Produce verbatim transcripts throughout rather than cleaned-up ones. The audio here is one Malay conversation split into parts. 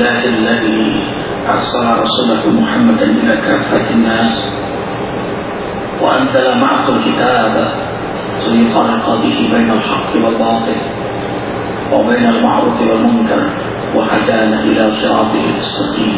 لله الذي أرسل رسوله محمدا إلى كافة الناس وأنزل معه الكتاب ليفرق به بين الحق والباطل وبين المعروف والمنكر وهدانا إلى صراطه المستقيم.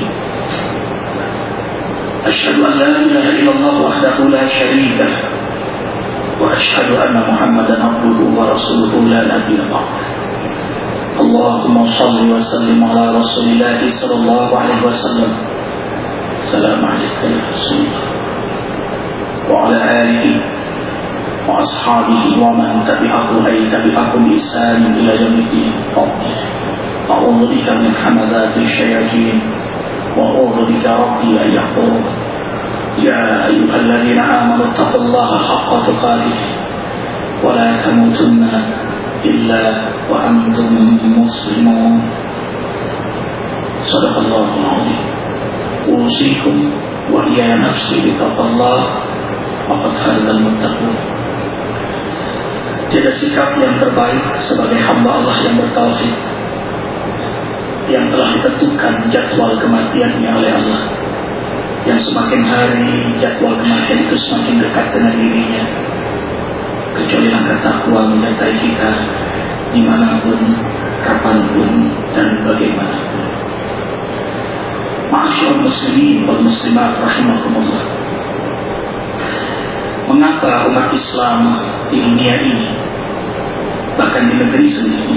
أشهد أن لا إله إلا الله وحده لا شريك له وأشهد أن محمدا عبده ورسوله لا نبي بعده. اللهم صل وسلم على رسول الله صلى الله عليه وسلم. السلام عليك يا رسول الله وعلى آله وأصحابه ومن تبعه أي تبعكم بإحسان إلى يوم الدين. أعوذ بك من حمزات الشياطين وأعوذ بك ربي أن يحضرون. يا أيها الذين آمنوا اتقوا الله حق تقاته ولا تموتن إلا وأنتم مسلمون. صدق الله العظيم. أوصيكم وإياي نفسي بتقوى الله وقد فاز المتقون. Tiada sikap yang terbaik sebagai hamba Allah yang bertauhid, yang telah ditentukan jadwal kematiannya oleh Allah, yang semakin hari jadwal kematian itu semakin dekat dengan dirinya, kecuali langkah takwa menyertai kita dimanapun, kapanpun, dan bagaimanapun. Ma'asyiral muslimin wal muslimat rahimakumullah. Mengapa umat Islam di dunia ini, bahkan di negeri sendiri,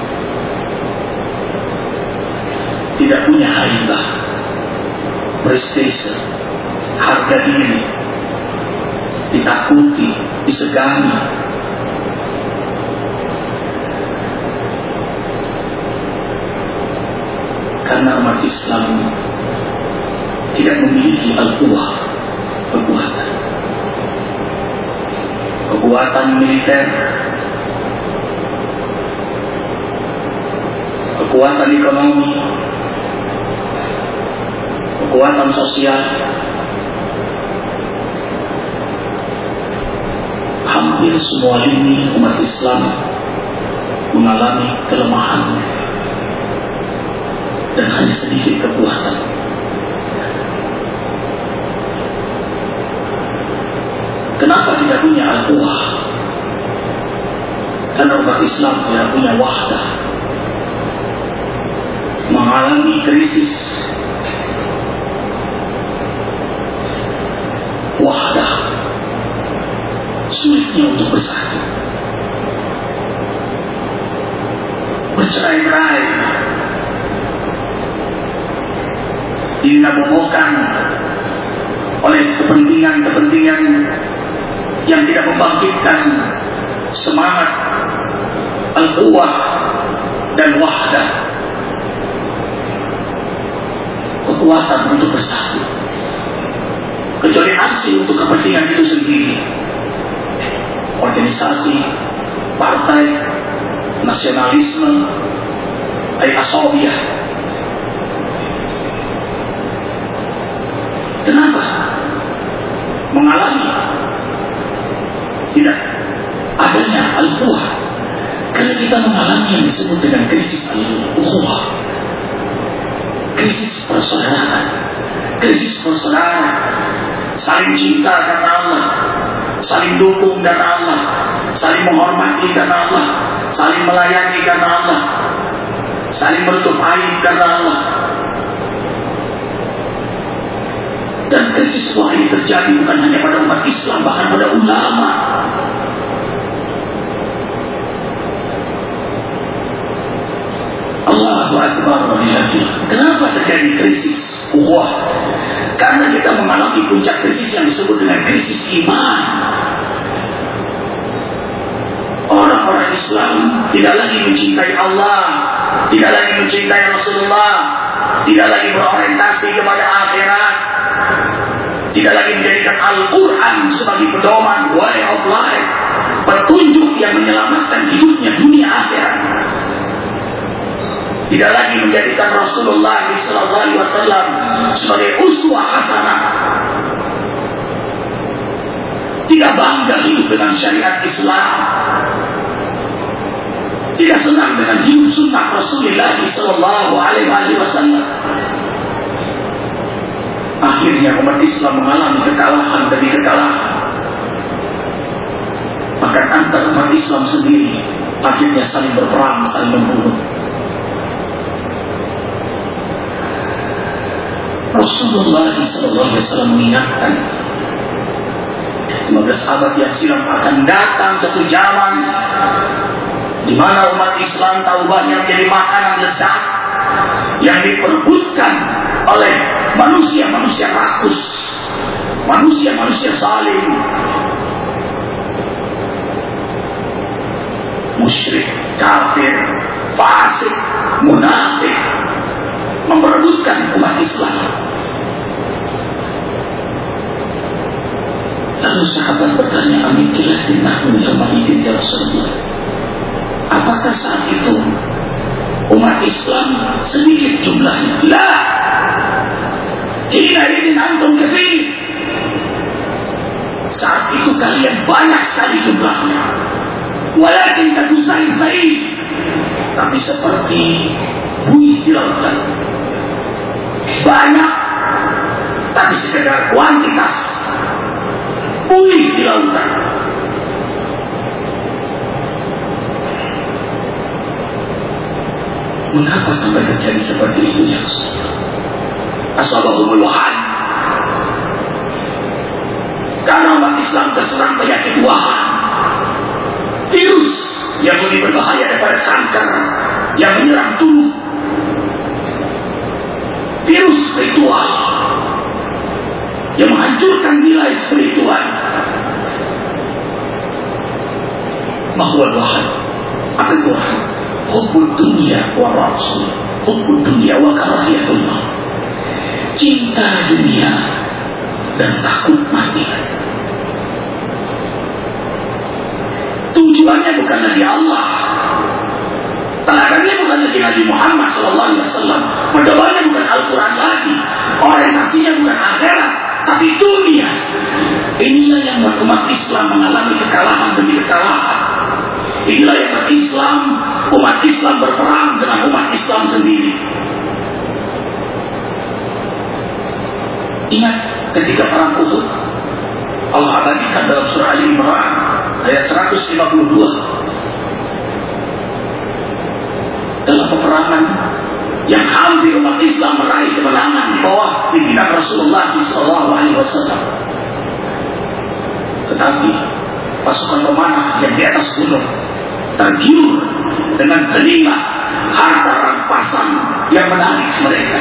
tidak punya haibah, prestise, harga diri, ditakuti, disegani? Karena umat Islam tidak memiliki al-quwah, kekuatan, kekuatan militer, kekuatan ekonomi, kekuatan sosial. Hampir semua lini umat Islam mengalami kelemahan dan hanya sedikit kekuatan. Kenapa tidak punya al-quwah? Karena umat Islam tidak punya wahdah, mengalami krisis wahdah, sulitnya untuk bersatu, bercerai-berai, dinabobokan oleh kepentingan-kepentingan yang tidak membangkitkan semangat al-quwah dan wahdah, kekuatan untuk bersatu, kecuali aksi untuk kepentingan itu sendiri. Organisasi, partai, nasionalisme, al-asabiyah. Kenapa mengalami tidak adanya al-quwah? Karena kita mengalami yang disebut dengan krisis al-ukhuwah, krisis persaudaraan, krisis persaudaraan, saling cinta karena Allah, saling dukung karena Allah, saling menghormati karena Allah, saling melayani karena Allah, saling menutup aib karena Allah. Dan krisis wah ini terjadi bukan hanya pada umat Islam, bahkan pada ulama. Allahu Akbar. Kenapa terjadi krisis ukhuwah? Karena kita mengalami puncak krisis yang disebut dengan krisis iman. Orang-orang Islam tidak lagi mencintai Allah, tidak lagi mencintai Rasulullah, tidak lagi berorientasi kepada akhirat, tidak lagi menjadikan Al-Quran sebagai pedoman, way of life, petunjuk yang menyelamatkan hidupnya dunia akhirat. Tidak lagi menjadikan Rasulullah shallallahu alaihi wasallam sebagai uswah hasanah. Tidak bangga hidup dengan syariat Islam. Tidak senang dengan hidup sunnah Rasulullah shallallahu alaihi wasallam. Akhirnya umat Islam mengalami kekalahan demi kekalahan. Bahkan antar umat Islam sendiri akhirnya saling berperang, saling membunuh. Rasulullah shallallahu alaihi wasallam mengingatkan, lima belas abad yang silam akan datang satu zaman di mana umat Islam taubatnya menjadi makanan lezat yang diperebutkan oleh manusia-manusia rakus, manusia-manusia zalim, musyrik, kafir, fasik, munafik, memperebutkan umat Islam. Lalu sahabat bertanya, amikillah dinahmu yawma idin ya Rasulullah. Apakah saat itu umat Islam sedikit jumlahnya? La, hina idin antum kathir. Saat itu kalian banyak sekali jumlahnya. Walakin kadusain baik, tapi seperti buih di lautan. Banyak, tapi sekedar kuantitas. Buih di lautan. Mengapa sampai terjadi seperti itu ya Rasulullah? Asabahumul wahan. Karena umat Islam terserang penyakit wahan, virus yang lebih berbahaya daripada kanker yang menyerang tubuh. Virus spiritual yang menghancurkan nilai spiritual. Mahwal wahan. Apa itu wahan? Hubbud dunia wa rasul. Hubbud dunia wa karahiyatullah. Cinta dunia dan takut mati. Tujuannya bukan dari Allah, teladannya bukan dari Nabi Muhammad Sallallahu Alaihi Wasallam, pedomannya bukan Al-Quran lagi, orientasinya bukan akhirat, tapi dunia. Inilah yang membuat umat Islam mengalami kekalahan demi kekalahan. Inilah yang membuat Islam, umat Islam berperang dengan umat Islam sendiri. Ingat ketika perang Uhud, Allah abadikan dalam surah Ali Imran ayat seratus lima puluh dua. Dalam peperangan yang hampir umat Islam meraih kemenangan di bawah pimpinan Rasulullah shallallahu alaihi wasallam. Tetapi pasukan pemanah yang di atas gunung tergiur dengan kelima harta rampasan yang menarik mereka.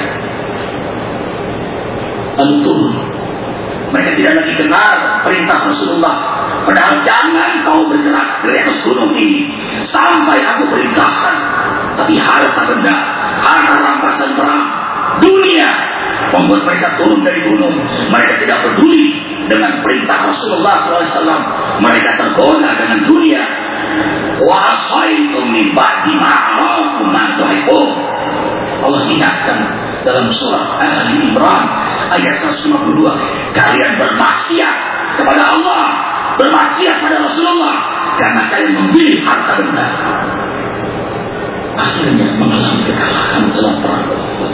Lalu turun. Mereka tidak lagi dengar perintah Rasulullah. Padahal jangan kau bergerak dari atas gunung ini sampai aku perintahkan. Tapi harta benda, harta rampasan perang, dunia membuat mereka turun dari gunung. Mereka tidak peduli dengan perintah Rasulullah shallallahu alaihi wasallam. Mereka tergoda dengan dunia. Wa asaitum min ba'di ma'arakum ma tuhibbun. Allah ingatkan dalam surah Ali Imran ayat seratus lima puluh dua, kalian bermaksiat kepada Allah, bermaksiat pada Rasulullah karena kalian memilih harta benda. Akhirnya mengalami kekalahan dalam perang Uhud.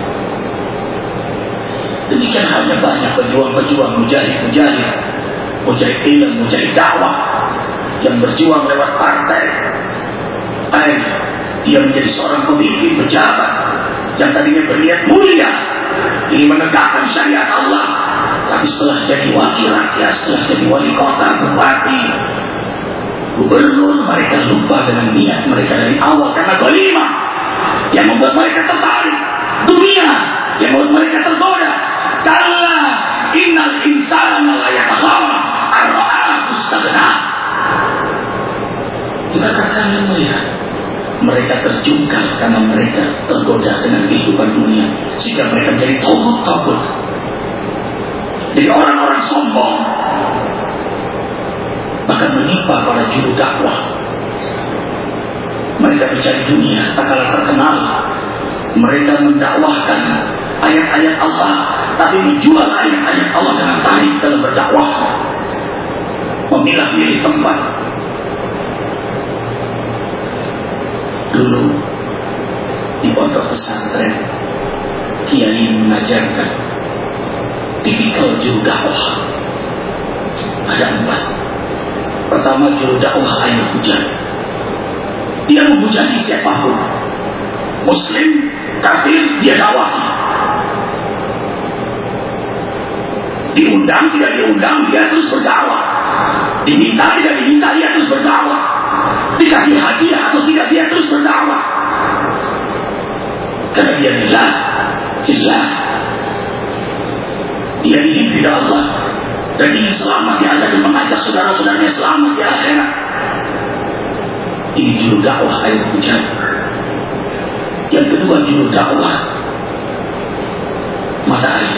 Demikian halnya banyak pejuang-pejuang, mujahid-mujahid, mujahid ilmu, mujahid dakwah yang berjuang lewat partai. Ay, dia menjadi seorang pemimpin pejabat yang tadinya berniat mulia ingin menegakkan syariat Allah, tapi setelah jadi wakil rakyat, setelah jadi wali kota, bupati, gubernur, mereka lupa dengan niat mereka dari awal karena ghalimah yang membuat mereka tertarik, dunia yang membuat mereka tergoda. Kalla innal insana la yatagha ar-ra'ahu istaghna. Bukankah kalian melihat mereka terjungkal karena mereka tergoda dengan kehidupan dunia, sehingga mereka menjadi togut-togut, jadi orang-orang sombong, bahkan menimpa para juru dakwah. Mereka mencari dunia tak kalah terkenal. Mereka mendakwahkan ayat-ayat Allah, tapi menjual ayat-ayat Allah dengan tarik dalam berdakwah, memilah-milih tempat. Dulu di pondok pesantren, kiai mengajarkan tipikal juru dakwah. Ada empat. Pertama, juru dakwah air hujan. Dia menghujani siapapun, Muslim, kafir, dia dakwahi. Diundang, tidak diundang, dia terus berdakwah. Diminta, tidak diminta, dia terus berdakwah. Dikasih hadiah atau tidak, dia terus berdakwah. Karena dia bilang, Islam, dia ingin ridha Allah dan ingin selamat di akhirat dan mengajak saudara-saudaranya selamat di akhirat. Ini juru dakwah air hujan. Yang kedua, juru dakwah mata air.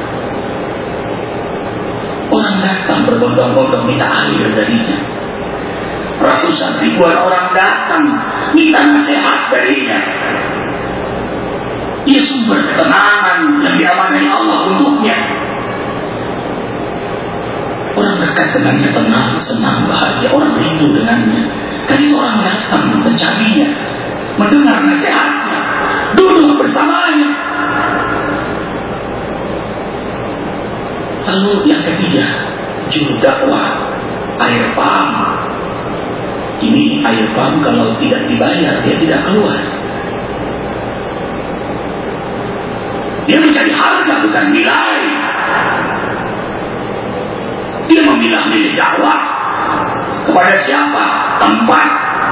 Orang datang berbondong-bondong minta air darinya. Ratusan ribuan orang datang minta nasihat darinya. Dia sumber ketenangan yang diamanai Allah untuknya. Orang dekat dengannya tenang, senang, bahagia. Orang rindu dengannya. Kan itu orang datang mencarinya, mendengar nasihatnya, duduk bersamanya. Lalu yang ketiga, juru dakwah air pam. Ini air pam kalau tidak dibayar dia tidak keluar. Dia mencari harga bukan nilai. Dia memilah-milih dakwah kepada siapa, tempat.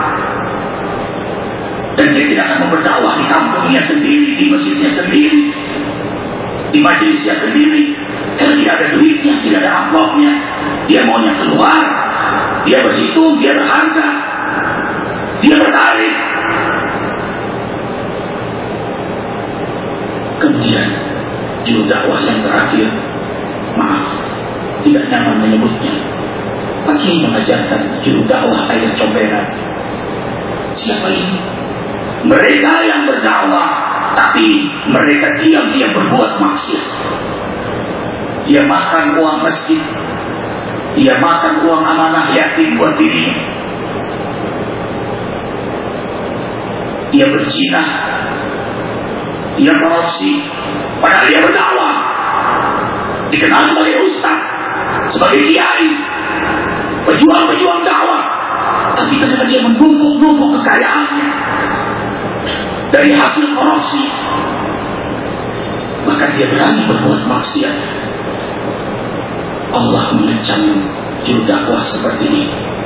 Dan dia tidak akan berdakwah di kampungnya sendiri, di masjidnya sendiri, di majelisnya sendiri. Karena tidak ada duitnya, tidak ada amplopnya. Dia maunya keluar, dia berhitung, dia berharga, dia bertarik. Kemudian juru dakwah yang terakhir, maaf, tidak nyaman menyebutnya, Pakai mengajarkan juru dakwah air comberan. Siapa ini? Mereka yang berdakwah, tapi mereka diam-diam berbuat maksiat. Dia makan uang masjid, dia makan uang amanah yatim buat dirinya, dia berzina, dia korupsi, padahal dia berdakwah, dikenal sebagai ustaz, sebagai kiai, pejuang-pejuang dakwah, tapi ternyata dia menumpuk-numpuk kekayaannya dari hasil korupsi. Bahkan dia berani berbuat maksiat. Allah mengecam juru dakwah seperti ini.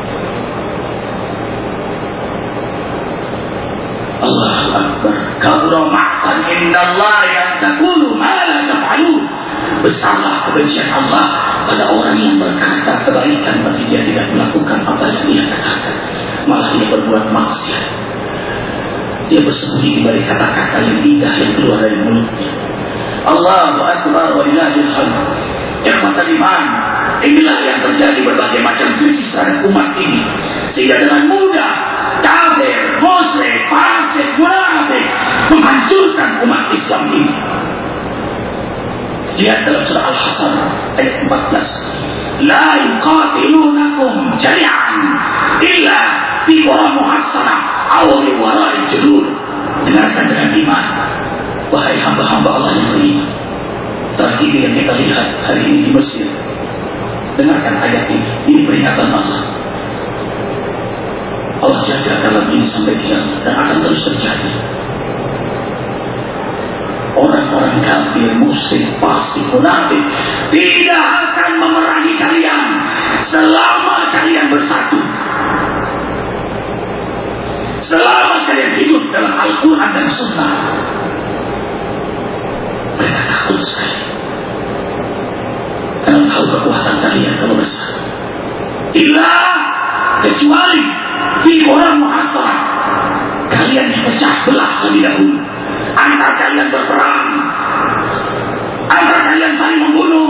Allahu Akbar. Kabura maqtan indallah yang taqulu ma la taf'alun. Besarlah kebencian Allah pada orang yang berkata kebaikan tapi dia tidak melakukan apa yang dia katakan, malah dia berbuat maksiat. Dia bersembunyi di balik kata-kata yang indah yang keluar dari mulutnya. Allahu Akbar wa lillahil hamd. Ikhwatal iman, inilah yang terjadi berbagai macam krisis terhadap umat ini, sehingga dengan mudah kafir, musyrik, fasik, munafik menghancurkan umat Islam ini. Lihat dalam surah Al-Hasan ayat empat belas. La yuqatilunakum jami'an illa fi qura muhassana aw min wara'i judur. Dengarkan dengan iman, wahai hamba-hamba Allah yang beriman. Tragedi yang kita lihat hari ini di Mesir. Dengarkan ayat ini. Ini peringatan Allah. Allah jaga dalam ini sampai kiamat dan akan terus terjadi. Orang-orang kafir, musyrik, fasik, munafik tidak akan memerangi kalian selama kalian bersatu. Selama kalian hidup dalam Al-Quran dan Sunnah. Mereka takut sekali karena tahu kekuatan kalian kalau besar. Illa kecuali di orang muhasarah, kalian dipecah belah lebih dahulu. Antara kalian berperang, antara kalian saling membunuh,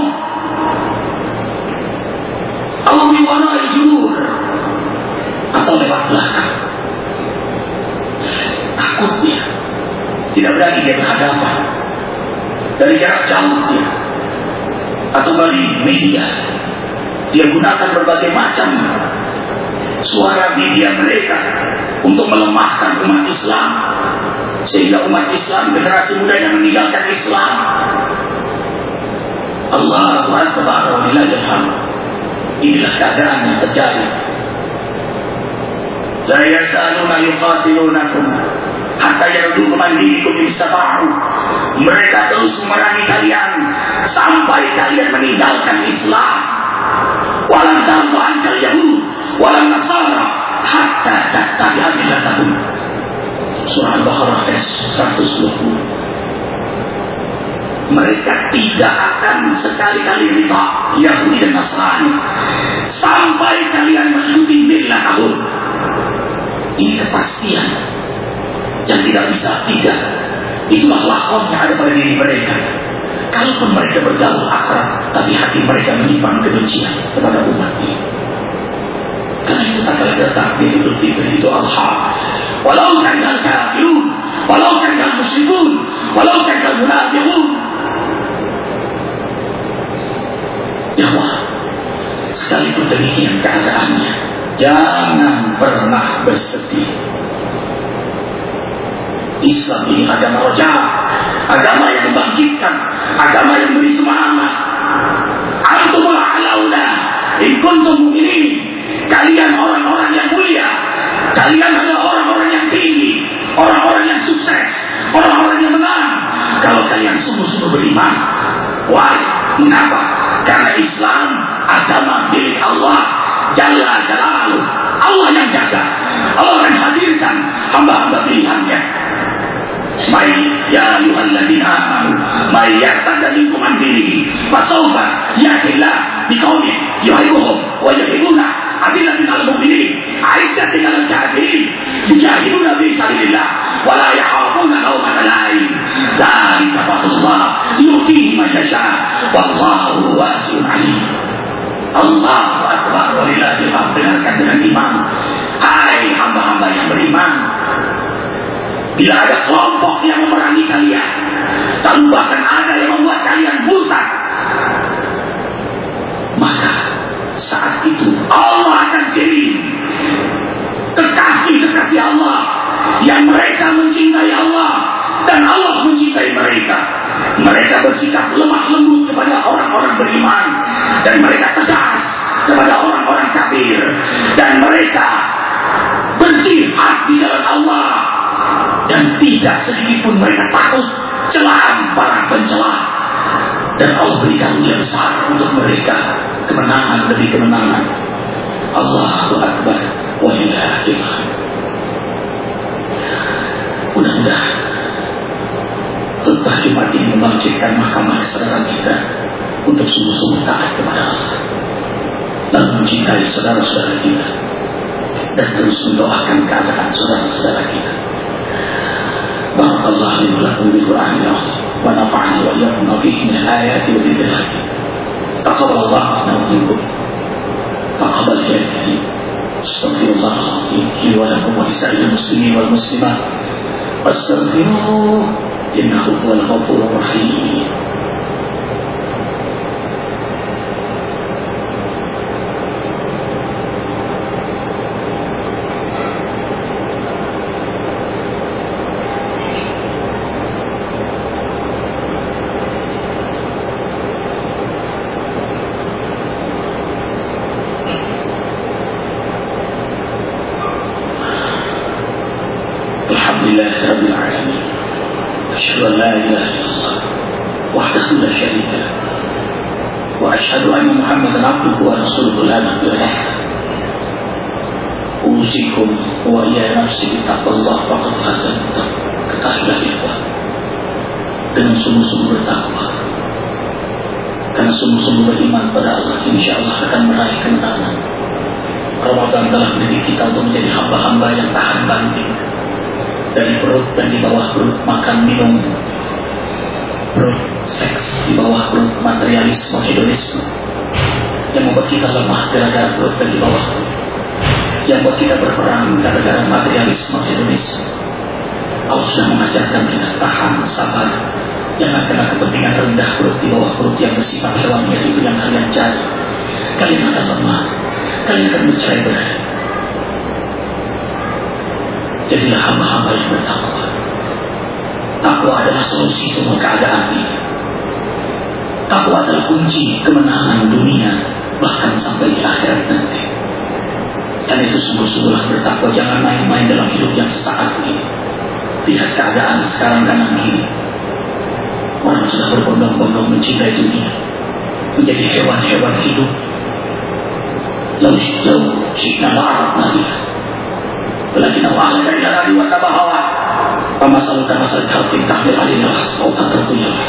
atau diwarai judur, atau lewat belakang. Takutnya tidak berani dia berhadapan dari jarak jauh dia, atau dari media. Dia gunakan berbagai macam suara media mereka untuk melemahkan umat Islam, sehingga umat Islam, generasi muda yang meninggalkan Islam. Allahu Akbar walillahil hamd. Inilah keadaan yang terjadi. La yasaluna yuqatilunakum hatta yardukum an dinikum istata'u. Mereka terus memerangi kalian sampai kalian meninggalkan Islam. Walan tardu ankal yahud walan nasara hatta tattabi'a millatahum. Surah Al-Baqarah ayat seratus dua puluh. Mereka tidak akan sekali-kali rida Yahudi dan Nasrani sampai kalian mengikuti millatahum. Ini kepastian yang tidak bisa tidak. Itulah lakon yang ada pada diri mereka. Kalaupun mereka bergaul akrab, tapi hati mereka menyimpan kebencian kepada umat ini. Karena itu tak kala takbir itu fitri itu al-haq. Walau kanal kafirun, walau kanal musyrikun, walau kanal munafiqun. Ya Allah, sekalipun demikian keadaannya, jangan pernah bersedih. Islam ini agama roja, agama yang membangkitkan, agama yang beri semangat. Antumul a'launa in kuntum mu'minin. Kalian orang-orang yang mulia, kalian adalah orang-orang yang tinggi, orang-orang yang sukses, orang-orang yang menang. Kalau kalian sungguh-sungguh beriman. Why? Mengapa? Karena Islam agama milik Allah Jalla Jalaluhu. Allah yang jaga, Allah yang hadirkan hamba-hamba pilihannya. Mai ya ayyuhalladzina amanu may yartadda minkum an dinihi fasawfa ya'tillah biqaumin yuhibbuhum wa yuhibbuna adillatin 'alal mu'minin 'izzatin 'alal kafirin yujahiduna fi sabilillah wa la yakhafuna lawmata laim dzalika fadlullah yu'tihi man yasha wallahu wasi'un 'alim. Allahu akbar walillahil hamd. Dengarkan dengan iman, hai hamba-hamba yang beriman. Bila ada kelompok yang memerangi kalian, dan bahkan ada yang membuat kalian murtad, maka saat itu Allah akan kirim kekasih-kekasih Allah yang mereka mencintai Allah dan Allah mencintai mereka. Mereka bersikap lemah lembut kepada orang-orang beriman dan mereka tegas kepada orang-orang kafir, dan mereka berjihad di jalan Allah. Dan tidak sedikit pun mereka takut celaan para pencela. Dan Allah berikan yang besar untuk mereka, kemenangan demi kemenangan. Allahu Akbar walillahil hamd. Mudah-mudahan khutbah Jumat ini membangkitkan mahkamah kesadaran kita untuk sungguh-sungguh taat kepada Allah dan mencintai saudara-saudara kita, dan terus mendoakan keadaan saudara-saudara kita. Barakallahu li wa lakum bil Qur'anil azim wa nafa'ani wa iyyakum bihi min al-ayati wa dhikril hakim. Taqabbalallahu minna wa minkum. Taqabbal ya karim. Astaghfirullahal azim li wa lakum wa lisa'il muslimin wal muslimat. Astaghfiruhu innahu huwal ghafurur rahim. Usikum wa ya nafsi bittaqwallah faqad fazal. Ketahuilah ikhwan, dengan sungguh-sungguh bertakwa, karena sungguh-sungguh beriman pada Allah, insyaallah akan meraih kemenangan. Ramadan telah mendidik kita untuk menjadi hamba-hamba yang tahan banting dari perut dan di bawah perut, makan minum, perut seks di bawah perut, materialisme, hedonisme yang membuat kita lemah gara-gara perut dan di bawah perut, yang membuat kita berperang gara-gara materialisme, hedonisme. Allah sudah mengajarkan kita tahan, sabar. Jangan kena kepentingan rendah perut di bawah perut yang bersifat hewani, itu yang kalian cari. Kalian akan lemah, kalian akan bercerai-berai. Jadilah hamba-hamba yang bertakwa. Takwa adalah solusi semua keadaan ini. Takwa adalah kunci kemenangan dunia, bahkan sampai di akhirat nanti. Dan itu sungguh-sungguhlah bertakwa, jangan main-main dalam hidup yang sesaat ini. Lihat keadaan sekarang kanan kiri. Orang sudah berbondong-bondong mencintai dunia, menjadi hewan-hewan hidup. Lalu lalu syikna la'arab nabi. Walakin Allah dari lari wa tabahawa. Pamasalu tamasal kalbin tahmil alinas. Kau tak terpunyas.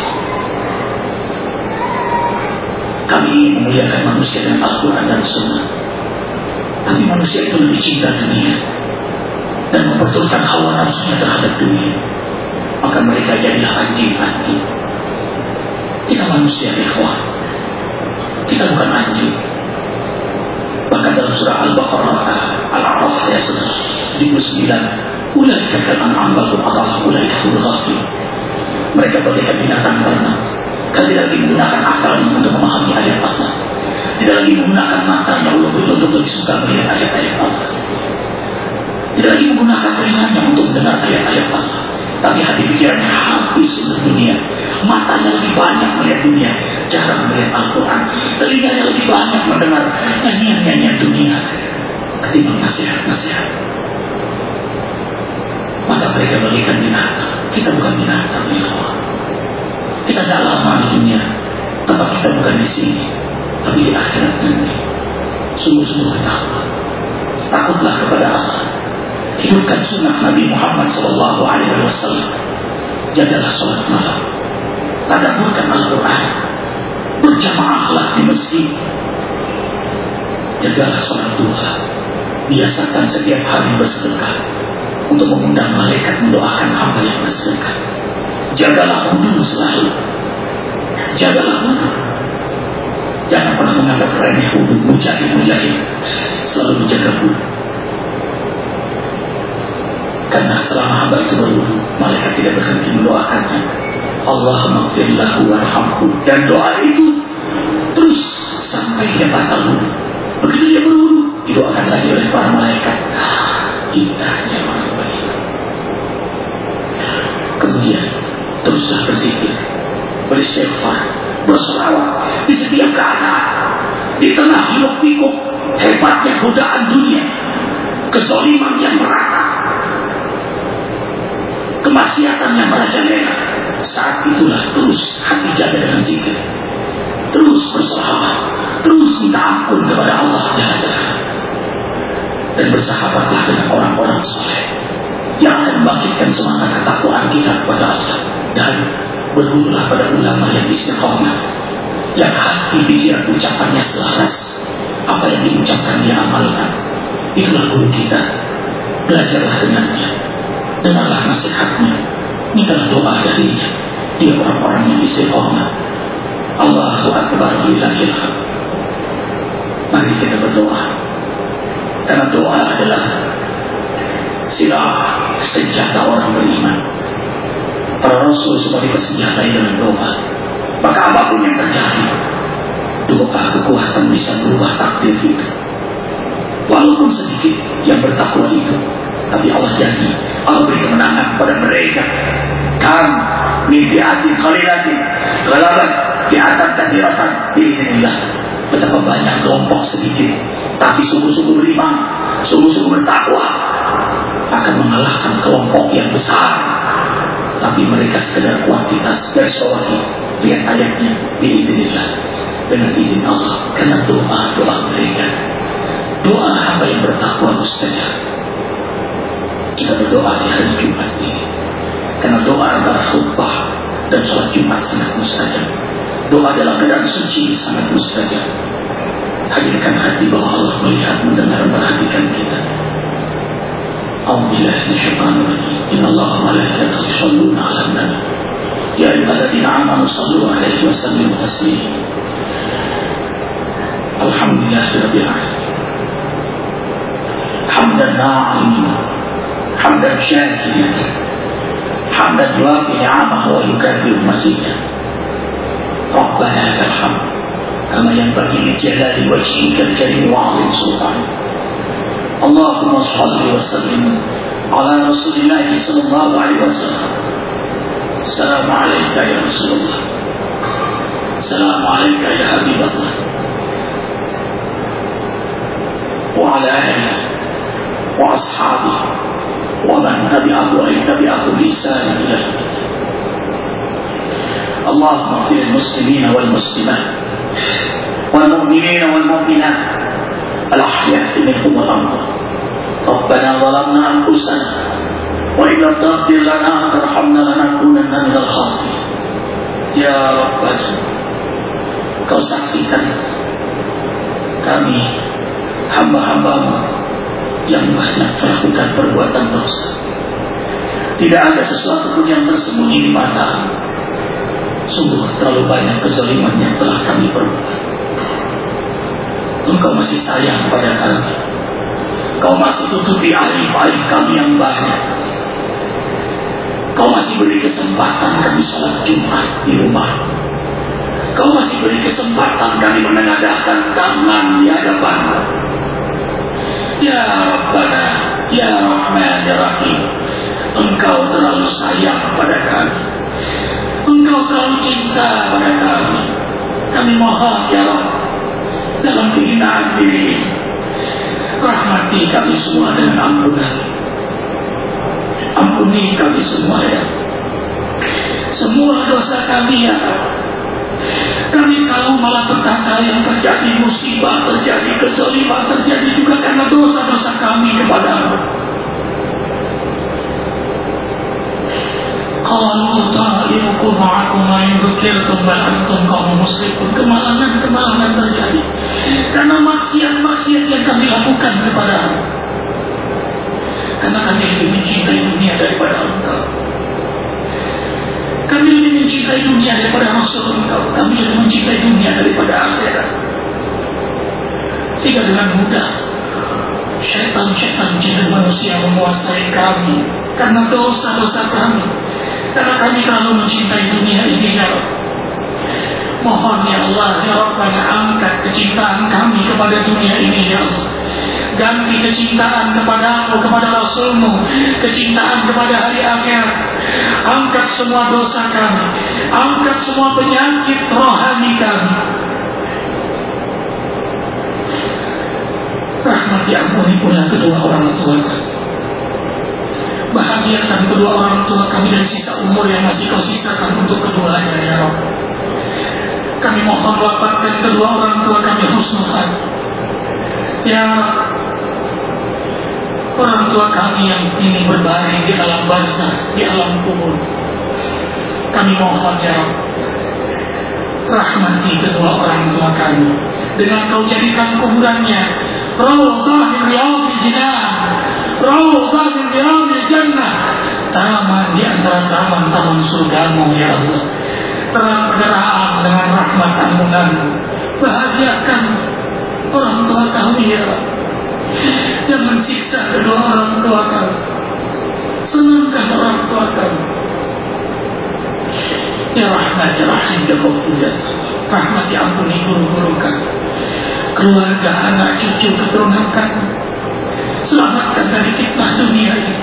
Kami memuliakan manusia dengan Al-Quran dan Sunnah. Tapi manusia itu lebih cinta dunia dan memperturutkan hawa nafsunya terhadap dunia. Maka mereka jadilah anjing-anjing. Kita manusia, ikhwan. Kita bukan anjing. Bahkan dalam surah Al-Baqarah Al-A'raf ayat seratus tujuh puluh sembilan, ulaika kal'an'am bal hum adall, ulaika humul ghafilun. Mereka bagaikan binatang ternak. Kami tidak lagi menggunakan akalnya untuk memahami ayat Allah. Tidak lagi menggunakan matanya untuk lebih suka melihat ayat-ayat Allah. Tidak lagi menggunakan telinganya untuk mendengar ayat-ayat Allah. Tapi hati pikirannya habis untuk dunia. Matanya lebih banyak melihat dunia, jarang melihat Al-Quran. Telinganya lebih banyak mendengar nyanyian-nyanyian dunia ketimbang nasihat-nasihat. Maka mereka bagikan binatang. Kita bukan binatang, ikhwan. Kita tidak lama di dunia, tempat kita bukan di sini, tapi di akhirat nanti. Sungguh-sungguh bertakwa. Takutlah kepada Allah. Hidupkan sunnah Nabi Muhammad Sallallahu Alaihi Wasallam. Jagalah sholat malam. Tadabburkan Al-Quran. Berjamaahlah di masjid. Jagalah sholat duha. Biasakan setiap hari bersedekah untuk mengundang malaikat mendoakan hamba yang bersedekah. Jagalah wudu selalu. Jagalah wudu. Jangan pernah menganggap remeh wudu. Mujahid-mujahid selalu menjaga wudu. Karena selama hamba itu berwudu, malaikat tidak berhenti mendoakannya. Allahumma ighfir lahu warhamhu. Dan doa itu terus sampai dia batal wudu. Begitu dia berwudu, didoakan lagi oleh para malaikat. Indahnya orang baik. Kemudian teruslah berzikir, beristighfar, berselawat di setiap keadaan. Di tengah hiruk pikuk hebatnya godaan dunia, kezaliman yang merata, kemaksiatan yang merajalela. Saat itulah terus hati jaga dengan zikir, terus berselawat, terus minta ampun kepada Allah Jalla, dan bersahabatlah dengan orang-orang saleh yang akan membangkitkan semangat ketakwaan kita kepada Allah. Dan bergurulah pada ulama yang istiqamah, yang hati pikiran ucapannya selaras, apa yang diucapkan dia amalkan. Itulah guru kita. Belajarlah dengannya, dengarlah nasihatnya, mintalah doa darinya. Dia orang-orang yang istiqamah. Allahu Akbar, lillahil hamd. Mari kita berdoa, karena doa adalah silah senjata orang beriman. Para Rasul sebagai bersenjatai dengan doa. Maka apapun yang terjadi, doa kekuatan bisa berubah takdir itu. Walaupun sedikit yang bertakwa itu, tapi Allah janji, Allah beri kemenangan kepada mereka. Kam mimpi hati khalilatin galabat di atas kadiratan biiznillah. Betapa banyak kelompok sedikit, tapi sungguh-sungguh beriman, sungguh-sungguh bertakwa, akan mengalahkan kelompok yang besar. Tapi mereka sekedar kuantitas. Bersyawaki, lihat ayatnya, biiznillah, dengan izin Allah. Karena doa-doa mereka, doa hamba yang bertakwa mustajab. Kita berdoa di hari Jumat ini, karena doa antara khutbah dan sholat Jumat sangat mustajab. Doa dalam keadaan suci sangat mustajab. Hadirkan hati bahwa Allah melihat, mendengar, memperhatikan kita. A'udzubillahi minasyaitonir rajim. Innallaha wa malaikatahu yusholluna 'alan nabi. Ya ayyuhalladzina amanu shallu 'alaihi wa sallimu taslima. Alhamdulillahirabbil alamin. Hamdan na'iman, hamdan syakiran, hamdan yuwafi ni'amahu wa yukafi'u mazidah. Rabbana lakal hamd kama yanbaghi li jalali wajhika al-karim wa 'azimi sultanik. Allahumma shalli wa sallim ala Rasulillah sallallahu alaihi wasallam. Assalamu alayka ya Rasulullah. Assalamualaikum ya Habiballah wa ala alihi wa ashabihi wa man tabi'ahu wa tabi'ahu bi ihsan ila Allahumma fil muslimina wal muslimat wal mu'minina wal mu'minat al ahya'i minhum wal amwat. Rabbana zalamna anfusana wa in lam taghfir lana wa tarhamna lanakunanna minal khasirin. Ya Rabbana, Kau saksikan kami hamba-hambamu yang banyak melakukan perbuatan dosa. Tidak ada sesuatu pun yang tersembunyi di mata. Sungguh terlalu banyak kezaliman yang telah kami perbuat. Engkau masih sayang pada kami. Kau masih tutupi aib-aib kami yang banyak. Kau masih beri kesempatan kami sholat Jumat di rumah. Kau masih beri kesempatan kami menengadahkan tangan di hadapan-Mu. Ya Rabbana, Ya Rahman, Ya Rahim, Engkau terlalu sayang pada kami. Engkau terlalu cinta pada kami. Kami mohon ya Rabb, dalam kehinaan diri, rahmati kami semua dengan ampunan. Ampuni kami semua ya. Semua dosa kami ya Rabb. Kami tahu malapetaka yang terjadi, musibah terjadi, kezaliman terjadi juga karena dosa-dosa kami kepada-Mu. Qalu ta'irukum ma'akum wa in dzukirtum bal antum qaumun musyrikun. Kemalangan-kemalangan terjadi karena maksiat-maksiat yang kami lakukan kepada-Mu. Karena kami lebih mencintai dunia daripada Engkau. Kami lebih mencintai dunia daripada Rasul Engkau. Kami lebih mencintai dunia daripada akhirat. Sehingga dengan mudah syaitan-syaitan jin manusia menguasai kami karena dosa-dosa kami. Karena kami terlalu mencintai dunia ini ya Rabb. Mohon ya Allah ya Rabbana, angkat kecintaan kami kepada dunia ini ya Allah. Ganti kecintaan kepada-Mu, kepada Rasul-Mu, kecintaan kepada hari akhirat. Angkat semua dosa kami, angkat semua penyakit rohani kami. Rahmati ampuni pula kedua orang tua kami. Bahagiakan kedua orang tua kami dari sisa umur yang masih Kau sisakan untuk keduanya ya Rabb. Kami mohon wafatkan kedua orang tua kami husnul hati ya Rabb. Orang tua kami yang kini berbaring di alam barzakh, di alam kubur, kami mohon ya Rabb, rahmati kedua orang tua kami dengan Kau jadikan kuburannya rawdah min riyadil jinan, rawdah min riyadil jannah, taman di antara taman-taman surga-Mu ya Allah. Terang benderang dengan rahmat ampunan-Mu. Bahagiakan orang tua kami ya Rabb. Jangan siksa kedua orang tua kami. Senangkan orang tua kami. Ya Rahman, Ya Rahim, Ya Ghafur, Ya Tawwab. Rahmati ampuni guru-guru kami, keluarga, anak, cucu, keturunan kami. Selamatkan dari fitnah dunia ini.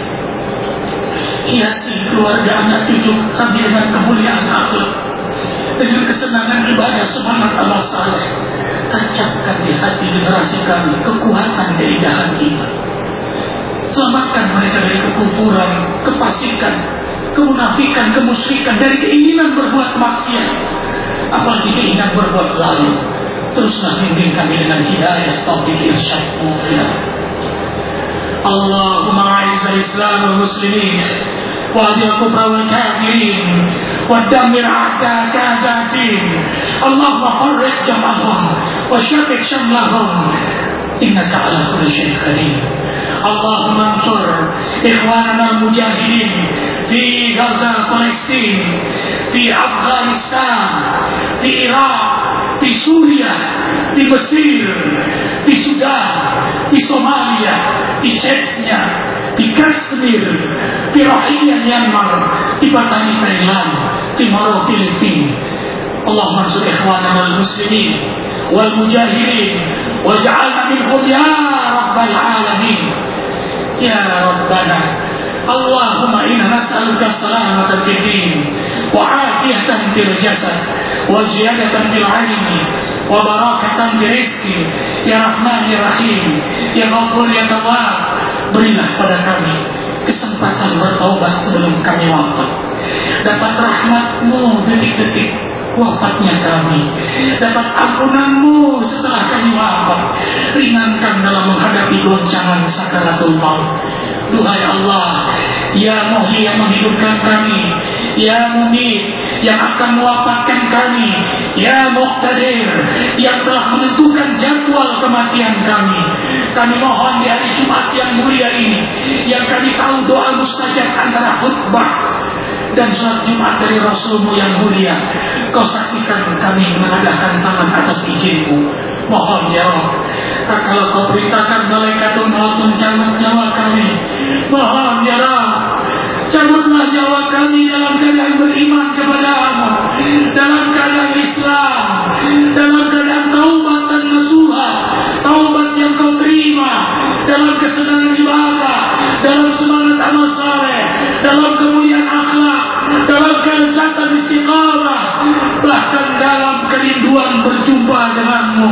Hiasi keluarga, anak, cucu kami dengan kemuliaan akhlak, dengan kesenangan ibadah, semangat amal saleh. Tancapkan di hati generasi kami kekuatan keindahan iman. Selamatkan mereka dari kekufuran, kefasikan, kemunafikan, kemusyrikan, dari keinginan berbuat maksiat, apalagi keinginan berbuat zalim. Teruslah bimbing kami dengan hidayah, taufik, irsyad, muwaffiq. Allahumma a'izz al-islam wal muslimin wa adil al-kufra wal kafirin wa dammir a'da'aka a'da'ad-din. Allahumma farriq jam'ahum wa shaqqik shamlahum innaka 'ala kulli syai'in qadir. Allahumma ansur ikhwanana al-mujahidin fi Gaza, Palestin, fi Afghanistan, fi Iraq, di Suriah, di Mesir, di Sudan, di Somalia, di Chechnya, di Kashmir, di Rohingya Myanmar, di Patani Thailand, di Moro Filipina. Allahumma ansur ikhwanana al-muslimin wal mujahidin waj'alna minhum ya rabbal alamin. Ya Rabbana, Allahumma inna nas'aluka salamatan fid din wa 'afiyatan fil jasad wa ziyadatan fil ilmi wa barakatan fi rizqi ya Rahman ya Rahim ya Ghafur ya Tawwab. Berilah pada kami kesempatan bertaubat sebelum kami wafat, dapat rahmat-Mu detik-detik wafatnya kami, dapat ampunan-Mu setelah kami wafat, ringankan dalam menghadapi goncangan sakaratul maut. Duhai Allah, ya Muhyi yang menghidupkan kami, ya Mumit yang akan mewafatkan kami, ya Muqtadir yang telah menentukan jadwal kematian kami. Kami mohon di hari Jumat yang mulia ini, yang kami tahu doa mustajab antara khutbah dan sholat Jumat dari Rasul-Mu yang mulia, Kau saksikan kami mengadahkan tangan atas izin-Mu. Mohon ya Allah, kalau Kau perintahkan malaikatul maut mencabut nyawa kami, mohon ya Allah, cabutlah nyawa kami dalam keadaan beriman kepada-Mu, dalam keadaan Islam, dalam keadaan taubat dan nasuha, taubat yang Kau terima, dalam kesenangan ibadah, dalam semangat amal saleh, dalam kemuliaan akhlak, dalam kelezatan istiqamah, bahkan dalam kerinduan berjumpa denganmu.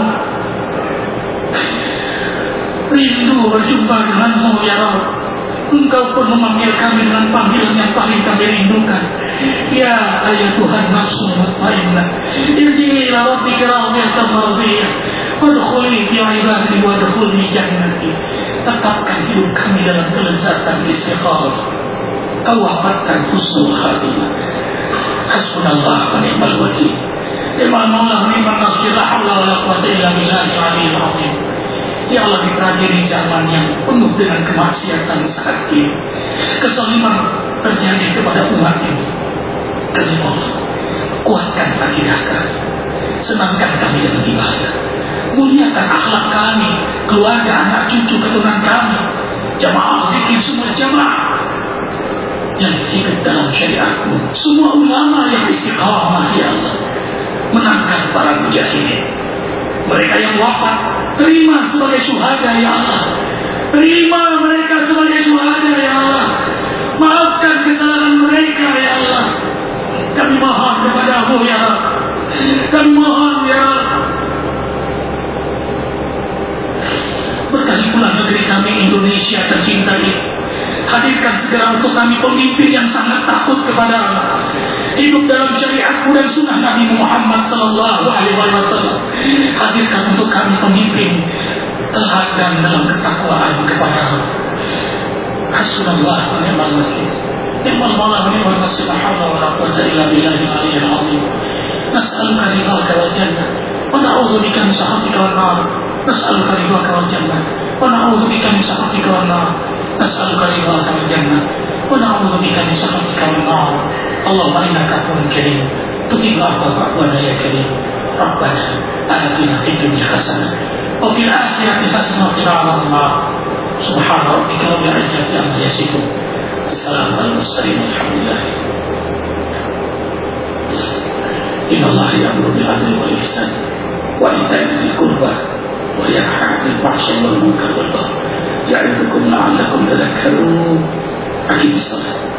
Rindu berjumpa denganmu ya Rabb. Engkau pun memanggil kami dengan panggilan yang paling kami rindukan. Ya ayat Tuhan nafsu mutmainnah, irji'i ila rabbika radiyatan mardiyah wadkhuli fi ibadi wadkhuli jannati. Tetapkan hidup kami dalam kelezatan istiqamah. Kau wafatkan husnul khatimah. Hasbunallah wa ni'mal wakil. Ni'mal maula wa ni'mal nasir. La haula wa la quwwata illa billahil aliyyil azim. Ya Allah, di tragedi zaman yang penuh dengan kemaksiatan saat ini, kezaliman terjadi kepada umat ini, kami mohon kuatkan akidah kami, senangkan kami dengan ibadah, muliakan akhlak kami, keluarga, anak cucu, keturunan kami, jamaah zikir semua jamaah yang hidup dalam syariat-Mu, semua ulama yang istiqamah ya Allah, menangkan para mujahidin, mereka yang wafat terima sebagai syuhada ya Allah, terima mereka sebagai syuhada ya Allah, maafkan kesalahan mereka ya Allah. Kami mohon kepada-Mu ya Allah, kami mohon ya Allah, berkahi pula negeri kami Indonesia tercinta ini. Hadirkan segera untuk kami pemimpin yang sangat takut kepada Allah, hidup dalam syariat-Mu dan sunnah Nabi Muhammad sallallahu alaihi wasallam. Hadirkan untuk kami pemimpin teladan dalam ketakwaan kepada Allah. Hasbunallah wa ni'mal wakil. Ni'mal maula wa ni'mal nasir. La haula wa la quwwata illa billahil aliyyil azim. Nas'aluka ridhaka wal jannah wa na'udzu bika min sakhatika wan nar. Nas'aluka ridhaka wal jannah wa na'udzu bika min sakhatika wan nar. Nas'aluka ridhaka wal jannah wa na'udzu bika min sakhatika wan nar. Allahumma innaka afuwwun karim tuhibbul afwa fa'fu 'anna ya karim. Rabbana atina fid dunya hasanah wa fil akhirati hasanah wa qina adzaban nar. Subhana rabbika rabbil izzati amma yasifun. Assalamu alal mursalin walhamdulillah. Inna Allaha ya'muru bil 'adli wal ihsan wa ita'i dzil qurba wa yanha 'anil fahsya'i wal munkari wal baghi ya'idukum la'allakum tadhakkarun. Aqimis shalah.